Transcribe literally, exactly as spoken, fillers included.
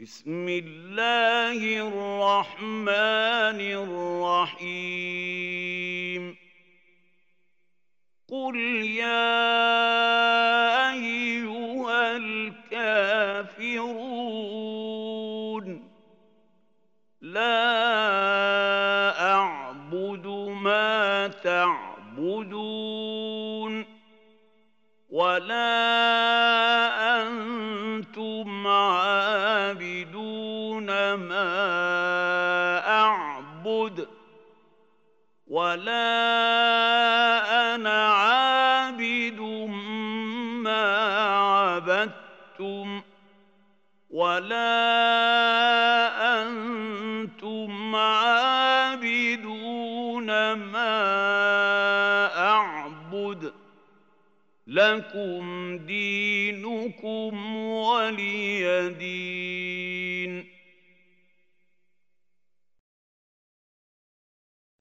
بسم الله الرحمن الرحيم قل يا أيها الكافرون لا أعبد ما تعبدون ولا أنتم عابدون ما أعبد ولا أنا عابد ما عبدتم ولا أنتم عابدون ما أعبد لكم دينكم ولي دين.